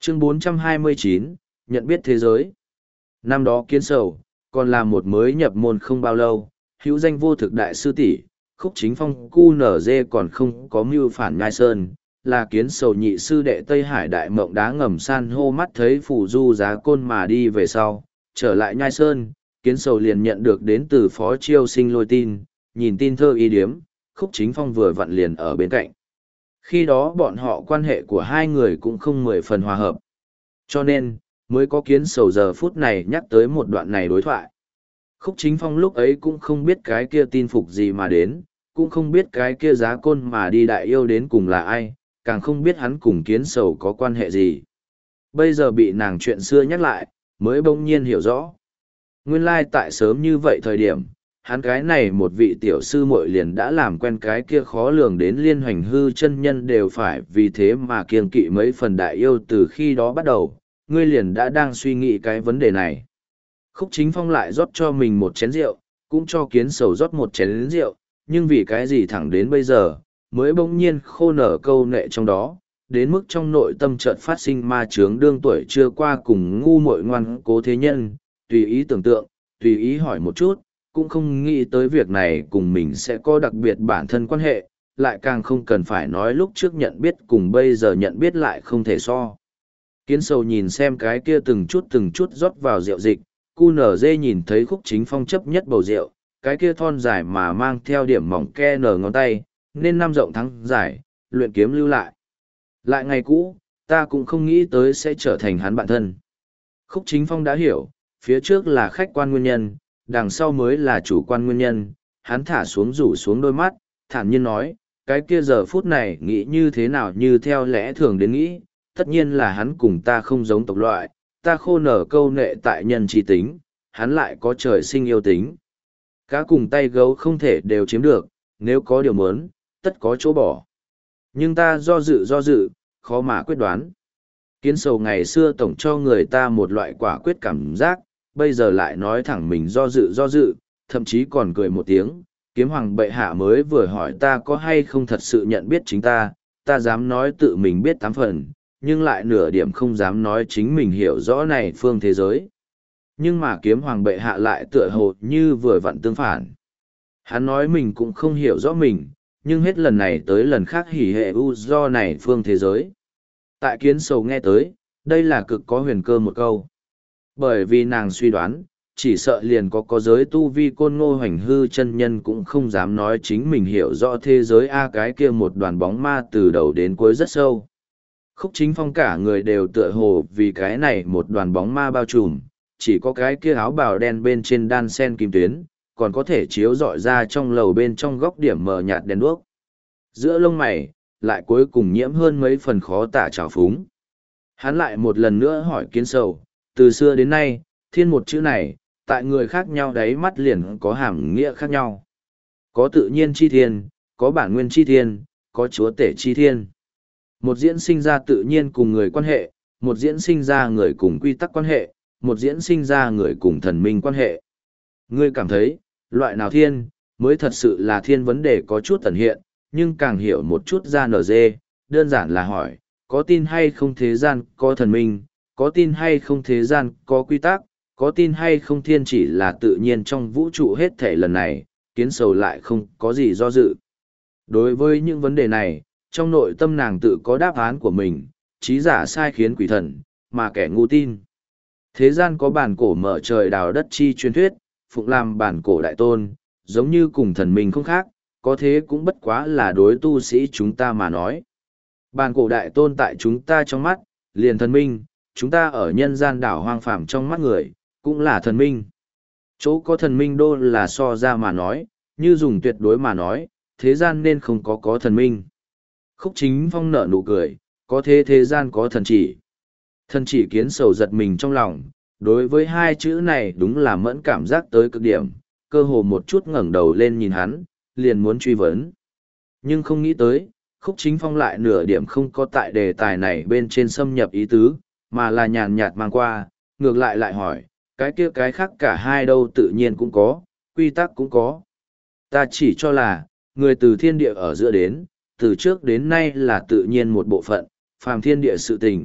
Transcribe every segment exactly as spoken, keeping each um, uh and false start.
Chương bốn trăm hai mươi chín, nhận biết thế giới. Năm đó Kiến Sầu, còn là một mới nhập môn không bao lâu, hữu danh vô thực đại sư tỷ, Khúc Chính Phong cu nở dê còn không có mưu phản Nhai Sơn, là Kiến Sầu nhị sư đệ Tây Hải đại mộng đá ngầm san hô mắt thấy phù du giá côn mà đi về sau, trở lại Nhai Sơn, Kiến Sầu liền nhận được đến từ Phó Chiêu Sinh lôi tin, nhìn tin thơ y điếm, Khúc Chính Phong vừa vặn liền ở bên cạnh. Khi đó bọn họ quan hệ của hai người cũng không mười phần hòa hợp. Cho nên, mới có Kiến Sầu giờ phút này nhắc tới một đoạn này đối thoại. Khúc Chính Phong lúc ấy cũng không biết cái kia tin phục gì mà đến, cũng không biết cái kia giá côn mà đi đại yêu đến cùng là ai, càng không biết hắn cùng Kiến Sầu có quan hệ gì. Bây giờ bị nàng chuyện xưa nhắc lại, mới bỗng nhiên hiểu rõ. Nguyên lai tại sớm như vậy thời điểm, hắn cái này một vị tiểu sư muội liền đã làm quen cái kia khó lường đến liên hoành hư chân nhân đều phải vì thế mà kiêng kỵ mấy phần đại yêu từ khi đó bắt đầu, ngươi liền đã đang suy nghĩ cái vấn đề này. Khúc Chính Phong lại rót cho mình một chén rượu, cũng cho Kiến Sầu rót một chén rượu, nhưng vì cái gì thẳng đến bây giờ, mới bỗng nhiên khô nở câu nệ trong đó, đến mức trong nội tâm chợt phát sinh ma chướng đương tuổi chưa qua cùng ngu muội ngoan cố thế nhân, tùy ý tưởng tượng, tùy ý hỏi một chút, cũng không nghĩ tới việc này cùng mình sẽ có đặc biệt bản thân quan hệ, lại càng không cần phải nói lúc trước nhận biết cùng bây giờ nhận biết lại không thể so. Kiến Sầu nhìn xem cái kia từng chút từng chút rót vào rượu dịch, cu nở dê nhìn thấy Khúc Chính Phong chấp nhất bầu rượu, cái kia thon dài mà mang theo điểm mỏng ke nở ngón tay, nên năm rộng thắng dài, luyện kiếm lưu lại. Lại ngày cũ, ta cũng không nghĩ tới sẽ trở thành hắn bạn thân. Khúc Chính Phong đã hiểu, phía trước là khách quan nguyên nhân, đằng sau mới là chủ quan nguyên nhân, hắn thả xuống rủ xuống đôi mắt, thản nhiên nói, cái kia giờ phút này nghĩ như thế nào như theo lẽ thường đến nghĩ, tất nhiên là hắn cùng ta không giống tộc loại, ta khô nở câu nệ tại nhân trí tính, hắn lại có trời sinh yêu tính. Cá cùng tay gấu không thể đều chiếm được, nếu có điều muốn, tất có chỗ bỏ. Nhưng ta do dự do dự, khó mà quyết đoán. Kiến Sầu ngày xưa tổng cho người ta một loại quả quyết cảm giác, bây giờ lại nói thẳng mình do dự do dự, thậm chí còn cười một tiếng. Kiếm hoàng bệ hạ mới vừa hỏi ta có hay không thật sự nhận biết chính ta, ta dám nói tự mình biết tám phần, nhưng lại nửa điểm không dám nói chính mình hiểu rõ này phương thế giới. Nhưng mà kiếm hoàng bệ hạ lại tựa hồ như vừa vặn tương phản. Hắn nói mình cũng không hiểu rõ mình, nhưng hết lần này tới lần khác hỉ hệ u do này phương thế giới. Tại Kiến Sầu nghe tới, đây là cực có huyền cơ một câu. Bởi vì nàng suy đoán, chỉ sợ liền có có giới tu vi côn ngô hoành hư chân nhân cũng không dám nói chính mình hiểu rõ thế giới A cái kia một đoàn bóng ma từ đầu đến cuối rất sâu. Khúc Chính Phong cả người đều tựa hồ vì cái này một đoàn bóng ma bao trùm, chỉ có cái kia áo bào đen bên trên đan sen kim tuyến, còn có thể chiếu rọi ra trong lầu bên trong góc điểm mờ nhạt đèn đuốc. Giữa lông mày, lại cuối cùng nhiễm hơn mấy phần khó tả trào phúng. Hắn lại một lần nữa hỏi Kiến Sầu, từ xưa đến nay, thiên một chữ này, tại người khác nhau đáy mắt liền có hàm nghĩa khác nhau. Có tự nhiên chi thiên, có bản nguyên chi thiên, có chúa tể chi thiên. Một diễn sinh ra tự nhiên cùng người quan hệ, một diễn sinh ra người cùng quy tắc quan hệ, một diễn sinh ra người cùng thần minh quan hệ. Ngươi cảm thấy, loại nào thiên, mới thật sự là thiên vấn đề có chút tẩn hiện, nhưng càng hiểu một chút ra nở dê, đơn giản là hỏi, có tin hay không thế gian có thần minh, có tin hay không thế gian có quy tắc, có tin hay không thiên chỉ là tự nhiên trong vũ trụ hết thể lần này, Kiến Sầu lại không có gì do dự. Đối với những vấn đề này, trong nội tâm nàng tự có đáp án của mình, trí giả sai khiến quỷ thần, mà kẻ ngu tin. Thế gian có bản cổ mở trời đào đất chi truyền thuyết, phụng làm bản cổ đại tôn, giống như cùng thần minh không khác, có thế cũng bất quá là đối tu sĩ chúng ta mà nói. Bản cổ đại tôn tại chúng ta trong mắt, liền thần minh, chúng ta ở nhân gian đảo hoang phàm trong mắt người, cũng là thần minh. Chỗ có thần minh đô là so ra mà nói, như dùng tuyệt đối mà nói, thế gian nên không có có thần minh. Khúc Chính Phong nở nụ cười, có thế thế gian có thần chỉ. Thần chỉ Kiến Sầu giật mình trong lòng, đối với hai chữ này đúng là mẫn cảm giác tới cực điểm, cơ hồ một chút ngẩng đầu lên nhìn hắn, liền muốn truy vấn. Nhưng không nghĩ tới, Khúc Chính Phong lại nửa điểm không có tại đề tài này bên trên xâm nhập ý tứ, mà là nhàn nhạt mang qua, ngược lại lại hỏi, cái kia cái khác cả hai đâu tự nhiên cũng có, quy tắc cũng có. Ta chỉ cho là, người từ thiên địa ở giữa đến, từ trước đến nay là tự nhiên một bộ phận, phàm thiên địa sự tình,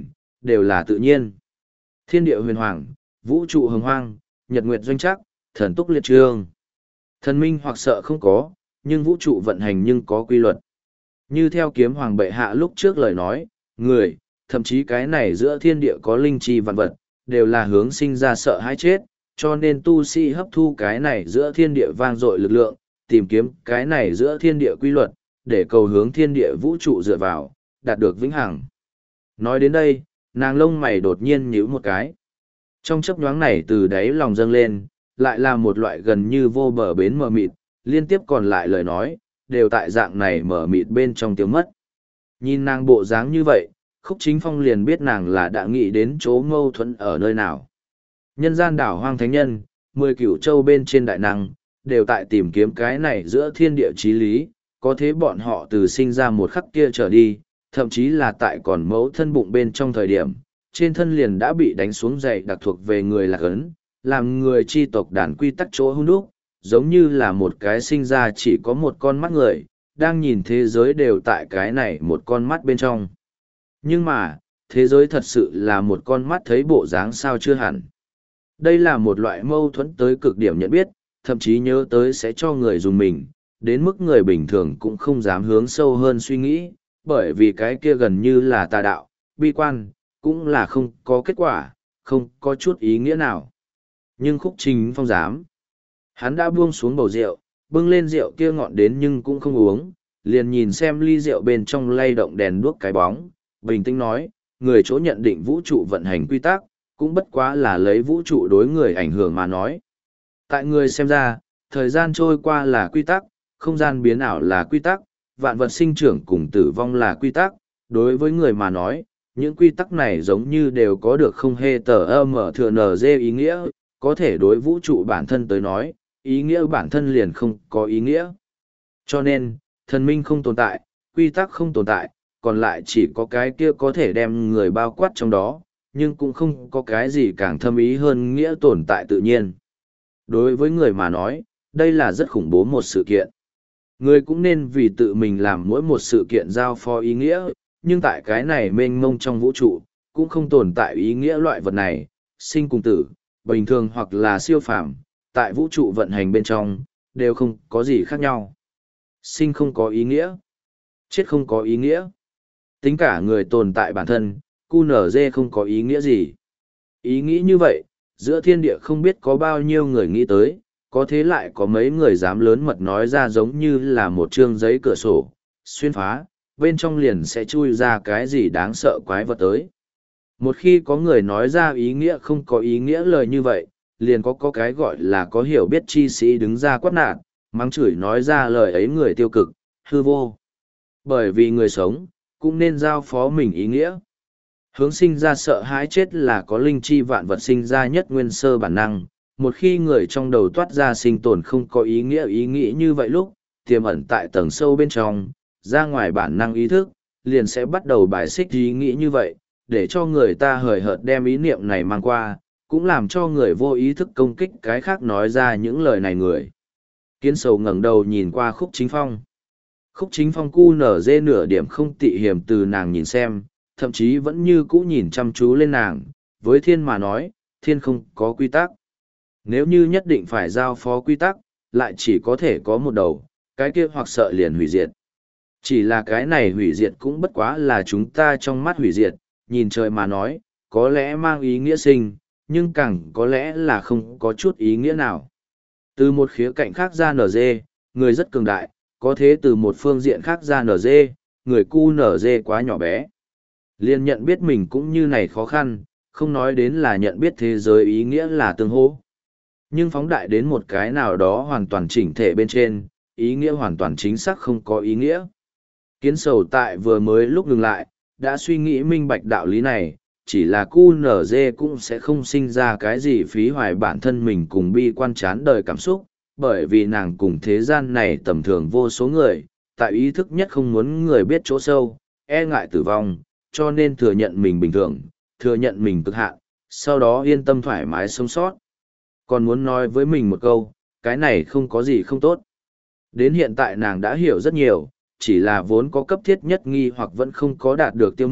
đều là tự nhiên. Thiên địa huyền hoàng, vũ trụ hồng hoang, nhật nguyệt doanh chắc, thần túc liệt trương. Thần minh hoặc sợ không có, nhưng vũ trụ vận hành nhưng có quy luật. Như theo kiếm hoàng bệ hạ lúc trước lời nói, người, thậm chí cái này giữa thiên địa có linh chi vạn vật, đều là hướng sinh ra sợ hãi chết, cho nên tu sĩ hấp thu cái này giữa thiên địa vang dội lực lượng, tìm kiếm cái này giữa thiên địa quy luật, để cầu hướng thiên địa vũ trụ dựa vào, đạt được vĩnh hằng. Nói đến đây, nàng lông mày đột nhiên nhíu một cái. Trong chớp nhoáng này từ đáy lòng dâng lên, lại là một loại gần như vô bờ bến mờ mịt, liên tiếp còn lại lời nói, đều tại dạng này mờ mịt bên trong tiếng mất. Nhìn nàng bộ dáng như vậy, Khúc Chính Phong liền biết nàng là đã nghĩ đến chỗ mâu thuẫn ở nơi nào. Nhân gian đảo hoang thánh nhân, mười cửu châu bên trên đại năng, đều tại tìm kiếm cái này giữa thiên địa chí lý, có thế bọn họ từ sinh ra một khắc kia trở đi, thậm chí là tại còn mẫu thân bụng bên trong thời điểm, trên thân liền đã bị đánh xuống dày đặc thuộc về người lạc ấn, làm người chi tộc đàn quy tắc chỗ hung đúc, giống như là một cái sinh ra chỉ có một con mắt người, đang nhìn thế giới đều tại cái này một con mắt bên trong. Nhưng mà, thế giới thật sự là một con mắt thấy bộ dáng sao chưa hẳn. Đây là một loại mâu thuẫn tới cực điểm nhận biết, thậm chí nhớ tới sẽ cho người dùng mình, đến mức người bình thường cũng không dám hướng sâu hơn suy nghĩ, bởi vì cái kia gần như là tà đạo, bi quan, cũng là không có kết quả, không có chút ý nghĩa nào. Nhưng Khúc Chính Phong dám. Hắn đã buông xuống bầu rượu, bưng lên rượu kia ngọn đến nhưng cũng không uống, liền nhìn xem ly rượu bên trong lay động đèn đuốc cái bóng, bình tĩnh nói, người chỗ nhận định vũ trụ vận hành quy tắc, cũng bất quá là lấy vũ trụ đối người ảnh hưởng mà nói. Tại người xem ra, thời gian trôi qua là quy tắc, không gian biến ảo là quy tắc, vạn vật sinh trưởng cùng tử vong là quy tắc, đối với người mà nói, những quy tắc này giống như đều có được không hề tờ âm ở thừa nờ dê ý nghĩa, có thể đối vũ trụ bản thân tới nói, ý nghĩa bản thân liền không có ý nghĩa. Cho nên, thần minh không tồn tại, quy tắc không tồn tại, còn lại chỉ có cái kia có thể đem người bao quát trong đó, nhưng cũng không có cái gì càng thâm ý hơn nghĩa tồn tại tự nhiên. Đối với người mà nói, đây là rất khủng bố một sự kiện. Người cũng nên vì tự mình làm mỗi một sự kiện giao phó ý nghĩa, nhưng tại cái này mênh mông trong vũ trụ, cũng không tồn tại ý nghĩa loại vật này, sinh cùng tử, bình thường hoặc là siêu phàm, tại vũ trụ vận hành bên trong, đều không có gì khác nhau. Sinh không có ý nghĩa, chết không có ý nghĩa. Tính cả người tồn tại bản thân, cu nở dê không có ý nghĩa gì. Ý nghĩ như vậy, giữa thiên địa không biết có bao nhiêu người nghĩ tới, có thế lại có mấy người dám lớn mật nói ra giống như là một chương giấy cửa sổ, xuyên phá, bên trong liền sẽ chui ra cái gì đáng sợ quái vật tới. Một khi có người nói ra ý nghĩa không có ý nghĩa lời như vậy, liền có có cái gọi là có hiểu biết chi sĩ đứng ra quát nạt, mắng chửi nói ra lời ấy người tiêu cực, hư vô. Bởi vì người sống, cũng nên giao phó mình ý nghĩa. Hướng sinh ra sợ hãi chết là có linh chi vạn vật sinh ra nhất nguyên sơ bản năng, một khi người trong đầu toát ra sinh tồn không có ý nghĩa ý nghĩ như vậy lúc, tiềm ẩn tại tầng sâu bên trong, ra ngoài bản năng ý thức, liền sẽ bắt đầu bài xích ý nghĩ như vậy, để cho người ta hời hợt đem ý niệm này mang qua, cũng làm cho người vô ý thức công kích cái khác nói ra những lời này người. Kiến sầu ngẩng đầu nhìn qua Khúc Chính Phong. Khúc Chính Phong cu nở dê nửa điểm không tị hiểm từ nàng nhìn xem, thậm chí vẫn như cũ nhìn chăm chú lên nàng, với thiên mà nói, thiên không có quy tắc. Nếu như nhất định phải giao phó quy tắc, lại chỉ có thể có một đầu, cái kia hoặc sợ liền hủy diệt. Chỉ là cái này hủy diệt cũng bất quá là chúng ta trong mắt hủy diệt, nhìn trời mà nói, có lẽ mang ý nghĩa sinh, nhưng càng có lẽ là không có chút ý nghĩa nào. Từ một khía cạnh khác ra nở dê, người rất cường đại, có thế từ một phương diện khác ra nở dê, người cu nở dê quá nhỏ bé. Liên nhận biết mình cũng như này khó khăn, không nói đến là nhận biết thế giới ý nghĩa là tương hỗ. Nhưng phóng đại đến một cái nào đó hoàn toàn chỉnh thể bên trên, ý nghĩa hoàn toàn chính xác không có ý nghĩa. Kiến sầu tại vừa mới lúc ngừng lại, đã suy nghĩ minh bạch đạo lý này, chỉ là cu nở dê cũng sẽ không sinh ra cái gì phí hoài bản thân mình cùng bi quan chán đời cảm xúc, bởi vì nàng cùng thế gian này tầm thường vô số người, tại ý thức nhất không muốn người biết chỗ sâu, e ngại tử vong, cho nên thừa nhận mình bình thường, thừa nhận mình cực hạn, sau đó yên tâm thoải mái sống sót. Còn muốn nói với mình một câu, cái này không có gì không tốt. Đến hiện tại nàng đã hiểu rất nhiều, chỉ là vốn có cấp thiết nhất nghi hoặc vẫn không có đạt được tiêu mất,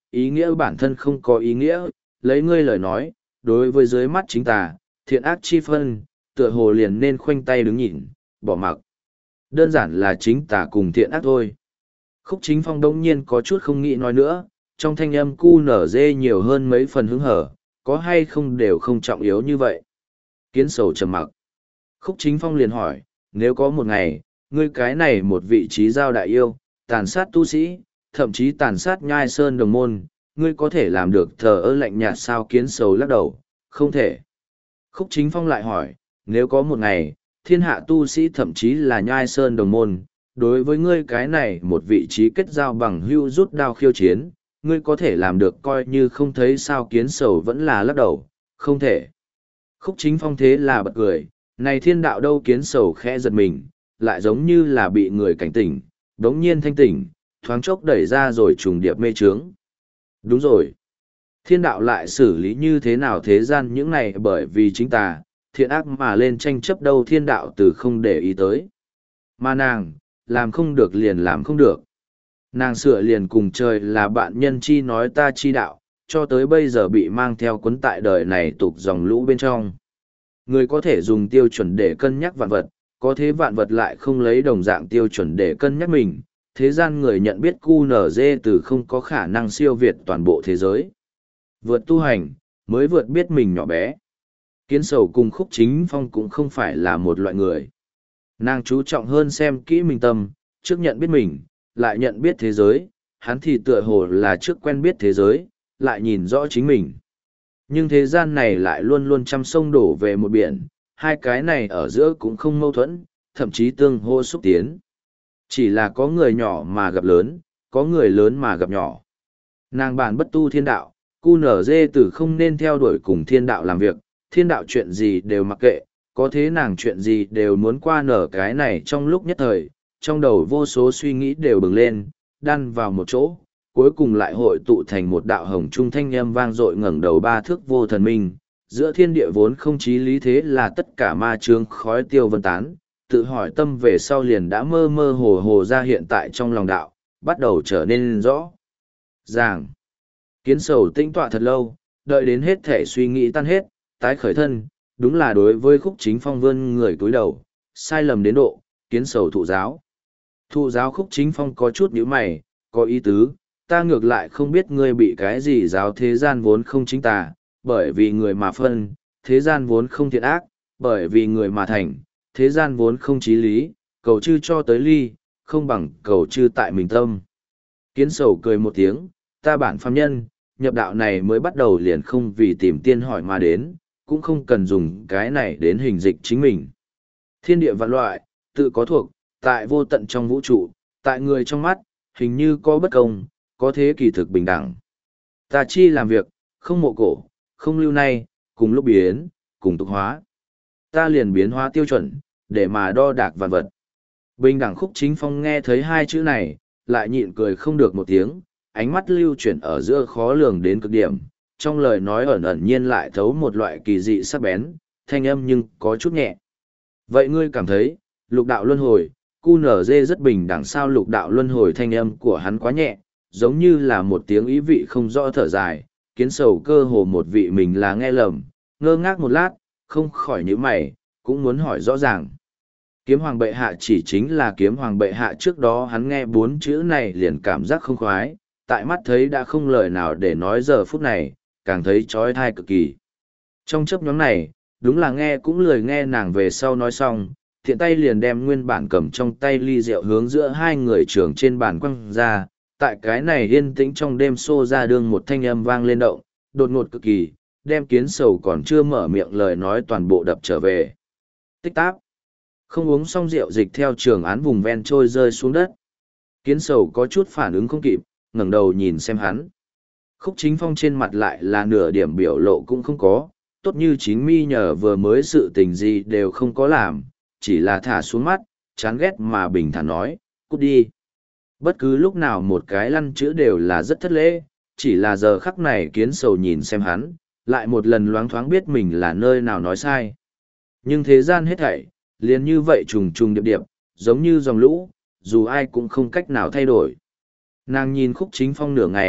ý nghĩa bản thân không có ý nghĩa, lấy ngươi lời nói, đối với dưới mắt chính tà, thiện ác chi phân, tựa hồ liền nên khoanh tay đứng nhìn, bỏ mặc. Đơn giản là chính tà cùng thiện ác thôi. Khúc Chính Phong đông nhiên có chút không nghĩ nói nữa, trong thanh âm cu nở dê nhiều hơn mấy phần hứng hở, có hay không đều không trọng yếu như vậy. Kiến sầu trầm mặc. Khúc Chính Phong liền hỏi, nếu có một ngày, ngươi cái này một vị trí giao đại yêu, tàn sát tu sĩ, thậm chí tàn sát nhai sơn đồng môn, ngươi có thể làm được thờ ơ lạnh nhạt sao? Kiến sầu lắc đầu, không thể. Khúc Chính Phong lại hỏi, nếu có một ngày, thiên hạ tu sĩ thậm chí là nhai sơn đồng môn, đối với ngươi cái này một vị trí kết giao bằng hưu rút đao khiêu chiến, ngươi có thể làm được coi như không thấy sao? Kiến sầu vẫn là lắc đầu, không thể. Khúc Chính Phong thế là bật cười, này thiên đạo đâu? Kiến sầu khẽ giật mình, lại giống như là bị người cảnh tỉnh, đống nhiên thanh tỉnh, thoáng chốc đẩy ra rồi trùng điệp mê trướng. Đúng rồi. Thiên đạo lại xử lý như thế nào thế gian những này, bởi vì chính tà, thiện ác mà lên tranh chấp đâu? Thiên đạo từ không để ý tới. Mà nàng, làm không được liền làm không được. Nàng sửa liền cùng trời là bạn nhân chi nói ta chi đạo, cho tới bây giờ bị mang theo cuốn tại đời này tục dòng lũ bên trong. Người có thể dùng tiêu chuẩn để cân nhắc vạn vật, có thế vạn vật lại không lấy đồng dạng tiêu chuẩn để cân nhắc mình. Thế gian người nhận biết cu nở dê từ không có khả năng siêu việt toàn bộ thế giới. Vượt tu hành, mới vượt biết mình nhỏ bé. Kiến sầu cùng Khúc Chính Phong cũng không phải là một loại người. Nàng chú trọng hơn xem kỹ mình tâm, trước nhận biết mình, lại nhận biết thế giới, hắn thì tựa hồ là trước quen biết thế giới, lại nhìn rõ chính mình. Nhưng thế gian này lại luôn luôn trăm sông đổ về một biển, hai cái này ở giữa cũng không mâu thuẫn, thậm chí tương hô xúc tiến. Chỉ là có người nhỏ mà gặp lớn, có người lớn mà gặp nhỏ. Nàng bản bất tu thiên đạo, cu nở dê từ không nên theo đuổi cùng thiên đạo làm việc, thiên đạo chuyện gì đều mặc kệ, có thế nàng chuyện gì đều muốn qua nở cái này. Trong lúc nhất thời, trong đầu vô số suy nghĩ đều bừng lên, đan vào một chỗ, cuối cùng lại hội tụ thành một đạo hồng trung thanh âm vang dội ngẩng đầu ba thước vô thần minh. Giữa thiên địa vốn không chí lý, thế là tất cả ma chướng khói tiêu vân tán, tự hỏi tâm về sau liền đã mơ mơ hồ hồ ra hiện tại trong lòng đạo, bắt đầu trở nên rõ ràng. Kiến sầu tĩnh tọa thật lâu, đợi đến hết thể suy nghĩ tan hết, tái khởi thân, đúng là đối với Khúc Chính Phong vươn người cúi đầu, sai lầm đến độ, kiến sầu thụ giáo. Thụ giáo. Khúc Chính Phong có chút nhíu mày, có ý tứ, ta ngược lại không biết ngươi bị cái gì giáo. Thế gian vốn không chính tà, bởi vì người mà phân, thế gian vốn không thiện ác, bởi vì người mà thành, thế gian vốn không chí lý, cầu chư cho tới ly, không bằng cầu chư tại mình tâm. Kiến sầu cười một tiếng, ta bản phàm nhân, nhập đạo này mới bắt đầu liền không vì tìm tiên hỏi mà đến, cũng không cần dùng cái này đến hình dịch chính mình. Thiên địa vạn loại, tự có thuộc, tại vô tận trong vũ trụ, tại người trong mắt, hình như có bất công, có thế kỳ thực bình đẳng. Ta chi làm việc, không mộ cổ, không lưu nay, cùng lúc biến, cùng tục hóa. Ta liền biến hóa tiêu chuẩn, để mà đo đạc vạn vật. Bình đẳng. Khúc Chính Phong nghe thấy hai chữ này, lại nhịn cười không được một tiếng, ánh mắt lưu chuyển ở giữa khó lường đến cực điểm, trong lời nói ẩn ẩn nhiên lại thấu một loại kỳ dị sắc bén, thanh âm nhưng có chút nhẹ. Vậy ngươi cảm thấy, lục đạo luân hồi, cu nở dê rất bình đẳng sao? Lục đạo luân hồi, thanh âm của hắn quá nhẹ, giống như là một tiếng ý vị không rõ thở dài. Kiến sầu cơ hồ một vị mình là nghe lầm, ngơ ngác một lát, không khỏi nhíu mày, cũng muốn hỏi rõ ràng. Kiếm hoàng bệ hạ chỉ chính là kiếm hoàng bệ hạ. Trước đó hắn nghe bốn chữ này liền cảm giác không khoái, tại mắt thấy đã không lời nào để nói, giờ phút này, càng thấy trói thai cực kỳ. Trong chấp nhóm này, đúng là nghe cũng lười nghe nàng về sau nói xong, thiện tay liền đem nguyên bản cầm trong tay ly rượu hướng giữa hai người trưởng trên bàn quăng ra. Tại cái này yên tĩnh trong đêm xô ra đương một thanh âm vang lên động, đột ngột cực kỳ, đem kiến sầu còn chưa mở miệng lời nói toàn bộ đập trở về. Tích táp. Không uống xong rượu dịch theo trường án vùng ven trôi rơi xuống đất. Kiến sầu có chút phản ứng không kịp, ngẩng đầu nhìn xem hắn. Khúc Chính Phong trên mặt lại là nửa điểm biểu lộ cũng không có, tốt như chính mi nhờ vừa mới sự tình gì đều không có làm, chỉ là thả xuống mắt, chán ghét mà bình thản nói, cút đi. Bất cứ lúc nào một cái lăn chữ đều là rất thất lễ, chỉ là giờ khắc này kiến sầu nhìn xem hắn, lại một lần loáng thoáng biết mình là nơi nào nói sai. Nhưng thế gian hết thảy, liền như vậy trùng trùng điệp điệp, giống như dòng lũ, dù ai cũng không cách nào thay đổi. Nàng nhìn Khúc Chính Phong nửa ngày,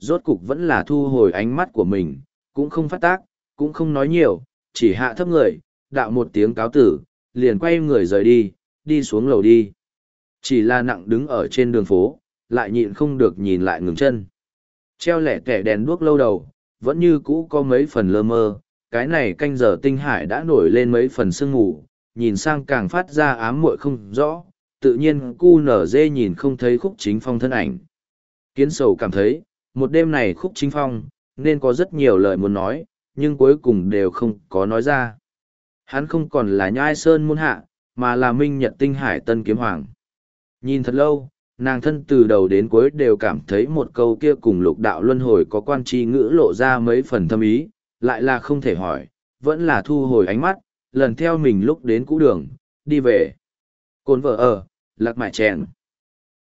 rốt cục vẫn là thu hồi ánh mắt của mình, cũng không phát tác, cũng không nói nhiều, chỉ hạ thấp người, đạo một tiếng cáo tử, liền quay người rời đi, đi xuống lầu đi. Chỉ là nặng đứng ở trên đường phố, lại nhịn không được nhìn lại ngừng chân. Treo lẻ tẻ đèn đuốc lâu đầu, vẫn như cũ có mấy phần lơ mơ, cái này canh giờ tinh hải đã nổi lên mấy phần sương mù, nhìn sang càng phát ra ám muội không rõ, tự nhiên cu nở dê nhìn không thấy Khúc Chính Phong thân ảnh. Kiến sầu cảm thấy, một đêm này Khúc Chính Phong, nên có rất nhiều lời muốn nói, nhưng cuối cùng đều không có nói ra. Hắn không còn là nhai sơn môn hạ, mà là minh nhật tinh hải tân kiếm hoàng. Nhìn thật lâu, nàng thân từ đầu đến cuối đều cảm thấy một câu kia cùng lục đạo luân hồi có quan tri ngữ lộ ra mấy phần thâm ý, lại là không thể hỏi, vẫn là thu hồi ánh mắt, lần theo mình lúc đến cũ đường, đi về. Cồn vợ ở, lạc mại chèn.